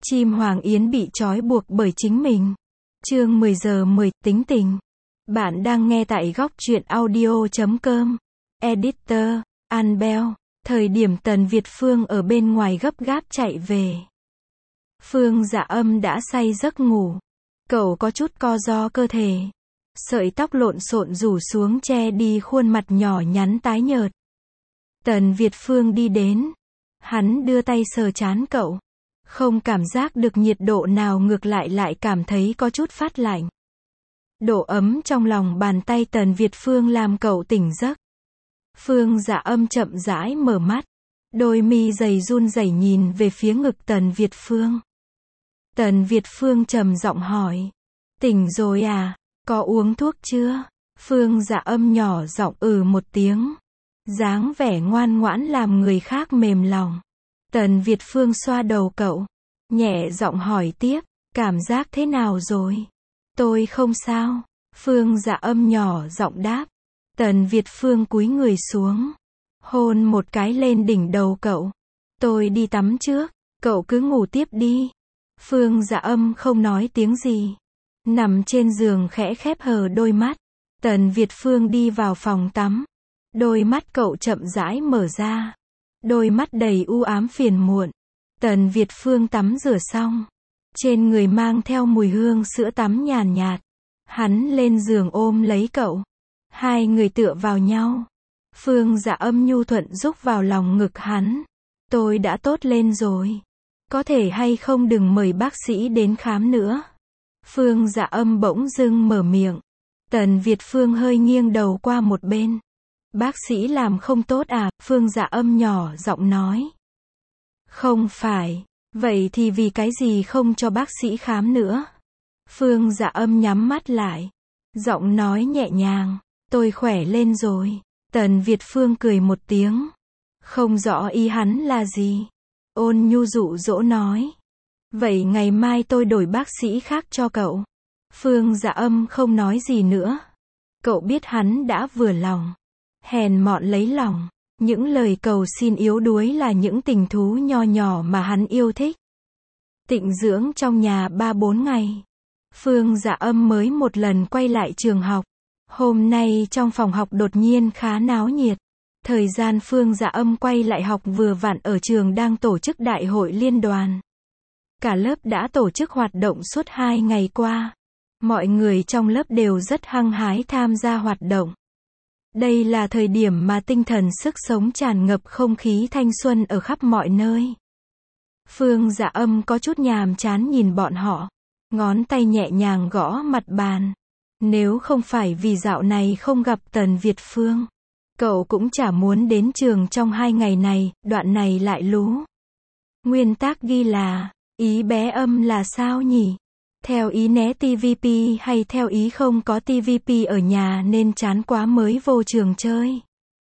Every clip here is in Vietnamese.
Chim Hoàng Yến bị trói buộc bởi chính mình. Chương 10 giờ 10, tính tình. Bạn đang nghe tại góc truyện audio.com. Editor, Anbel. Thời điểm Tần Việt Phương ở bên ngoài gấp gáp chạy về. Phương Dạ Âm đã say giấc ngủ. Cậu có chút co ro cơ thể. Sợi tóc lộn xộn rủ xuống che đi khuôn mặt nhỏ nhắn tái nhợt. Tần Việt Phương đi đến. Hắn đưa tay sờ trán cậu. Không cảm giác được nhiệt độ nào, ngược lại cảm thấy có chút phát lạnh. Độ ấm trong lòng bàn tay Tần Việt Phương làm cậu tỉnh giấc. Phương Dạ Âm chậm rãi mở mắt. Đôi mi dày run rẩy nhìn về phía ngực Tần Việt Phương. Tần Việt Phương trầm giọng hỏi. Tỉnh rồi à? Có uống thuốc chưa? Phương Dạ Âm nhỏ giọng một tiếng. Dáng vẻ ngoan ngoãn làm người khác mềm lòng. Tần Việt Phương xoa đầu cậu. Nhẹ giọng hỏi tiếp. Cảm giác thế nào rồi? Tôi không sao. Phương Dạ Âm nhỏ giọng đáp. Tần Việt Phương cúi người xuống. Hôn một cái lên đỉnh đầu cậu. Tôi đi tắm trước. Cậu cứ ngủ tiếp đi. Phương Dạ Âm không nói tiếng gì. Nằm trên giường khẽ khép hờ đôi mắt. Tần Việt Phương đi vào phòng tắm. Đôi mắt cậu chậm rãi mở ra. Đôi mắt đầy u ám phiền muộn. Tần Việt Phương tắm rửa xong. Trên người mang theo mùi hương sữa tắm nhàn nhạt. Hắn lên giường ôm lấy cậu. Hai người tựa vào nhau. Phương Dạ Âm nhu thuận rúc vào lòng ngực hắn. Tôi đã tốt lên rồi. Có thể hay không đừng mời bác sĩ đến khám nữa. Phương Dạ Âm bỗng dưng mở miệng. Tần Việt Phương hơi nghiêng đầu qua một bên. Bác sĩ làm không tốt à? Phương Dạ Âm nhỏ giọng nói. Không phải. Vậy thì vì cái gì không cho bác sĩ khám nữa? Phương Dạ Âm nhắm mắt lại. Giọng nói nhẹ nhàng. Tôi khỏe lên rồi. Tần Việt Phương cười một tiếng. Không rõ ý hắn là gì. Ôn nhu dụ dỗ nói. Vậy ngày mai tôi đổi bác sĩ khác cho cậu. Phương Dạ Âm không nói gì nữa. Cậu biết hắn đã vừa lòng. Hèn mọn lấy lòng. Những lời cầu xin yếu đuối là những tình thú nho nhỏ mà hắn yêu thích. Tịnh dưỡng trong nhà 3-4 ngày. Phương Dạ Âm mới một lần quay lại trường học. Hôm nay trong phòng học đột nhiên khá náo nhiệt. Thời gian Phương Dạ Âm quay lại học vừa vặn ở trường đang tổ chức đại hội liên đoàn. Cả lớp đã tổ chức hoạt động suốt 2 ngày qua. Mọi người trong lớp đều rất hăng hái tham gia hoạt động. Đây là thời điểm mà tinh thần sức sống tràn ngập không khí thanh xuân ở khắp mọi nơi. Phương Dạ Âm có chút nhàm chán nhìn bọn họ. Ngón tay nhẹ nhàng gõ mặt bàn. Nếu không phải vì dạo này không gặp Tần Việt Phương, cậu cũng chả muốn đến trường trong 2 ngày này. Đoạn này lại lú. Nguyên tác ghi là, ý bé Âm là sao nhỉ? Theo ý né TVP hay theo ý không có TVP ở nhà nên chán quá mới vô trường chơi?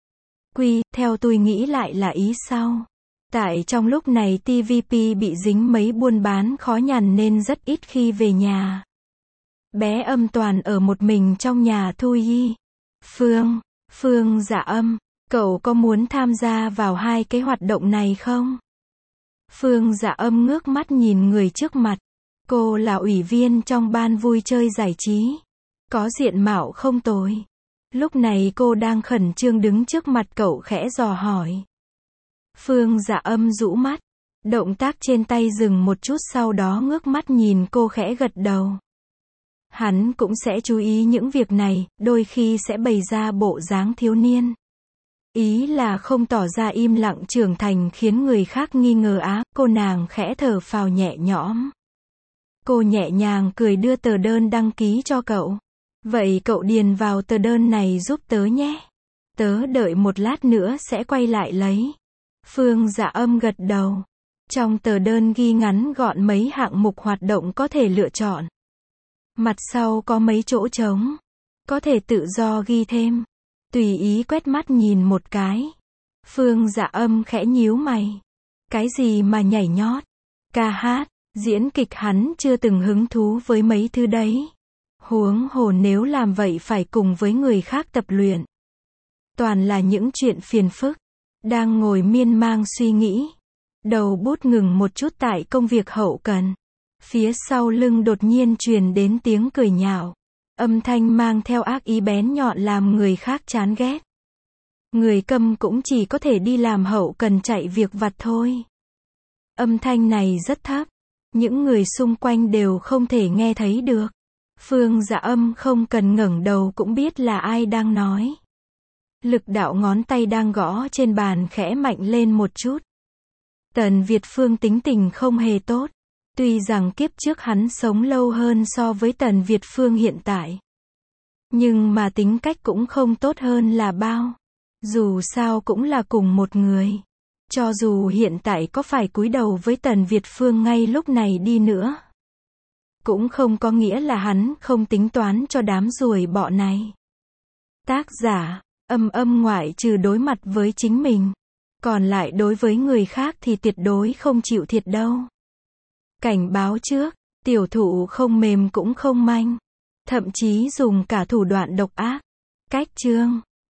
Theo tôi nghĩ lại là ý sau. Tại trong lúc này TVP bị dính mấy buôn bán khó nhằn nên rất ít khi về nhà. Bé Âm toàn ở một mình trong nhà thôi y. Phương Dạ Âm, cậu có muốn tham gia vào 2 cái hoạt động này không? Phương Dạ Âm ngước mắt nhìn người trước mặt. Cô là ủy viên trong ban vui chơi giải trí. Có diện mạo không tồi. Lúc này cô đang khẩn trương đứng trước mặt cậu khẽ dò hỏi. Phương Dạ Âm rũ mắt. Động tác trên tay dừng một chút, sau đó ngước mắt nhìn cô khẽ gật đầu. Hắn cũng sẽ chú ý những việc này, đôi khi sẽ bày ra bộ dáng thiếu niên. Ý là không tỏ ra im lặng trưởng thành khiến người khác nghi ngờ á. Cô nàng khẽ thở phào nhẹ nhõm. Cô nhẹ nhàng cười đưa tờ đơn đăng ký cho cậu. Vậy cậu điền vào tờ đơn này giúp tớ nhé. Tớ đợi một lát nữa sẽ quay lại lấy. Phương Dạ Âm gật đầu. Trong tờ đơn ghi ngắn gọn mấy hạng mục hoạt động có thể lựa chọn. Mặt sau có mấy chỗ trống. Có thể tự do ghi thêm. Tùy ý quét mắt nhìn một cái. Phương Dạ Âm khẽ nhíu mày. Cái gì mà nhảy nhót, ca hát, diễn kịch, hắn chưa từng hứng thú với mấy thứ đấy. Huống hồ nếu làm vậy phải cùng với người khác tập luyện. Toàn là những chuyện phiền phức. Đang ngồi miên man suy nghĩ. Đầu bút ngừng một chút tại công việc hậu cần. Phía sau lưng đột nhiên truyền đến tiếng cười nhạo. Âm thanh mang theo ác ý bén nhọn làm người khác chán ghét. Người câm cũng chỉ có thể đi làm hậu cần chạy việc vặt thôi. Âm thanh này rất thấp. Những người xung quanh đều không thể nghe thấy được. Phương Dạ Âm không cần ngẩng đầu cũng biết là ai đang nói. Lực đạo ngón tay đang gõ trên bàn khẽ mạnh lên một chút. Tần Việt Phương tính tình không hề tốt. Tuy rằng kiếp trước hắn sống lâu hơn so với Tần Việt Phương hiện tại. Nhưng mà tính cách cũng không tốt hơn là bao. Dù sao cũng là cùng một người. Cho dù hiện tại có phải cúi đầu với Tần Việt Phương ngay lúc này đi nữa. Cũng không có nghĩa là hắn không tính toán cho đám ruồi bọ này. Tác giả, Âm Âm ngoại trừ đối mặt với chính mình. Còn lại đối với người khác thì tuyệt đối không chịu thiệt đâu. Cảnh báo trước, tiểu thụ không mềm cũng không manh. Thậm chí dùng cả thủ đoạn độc ác. Cách chương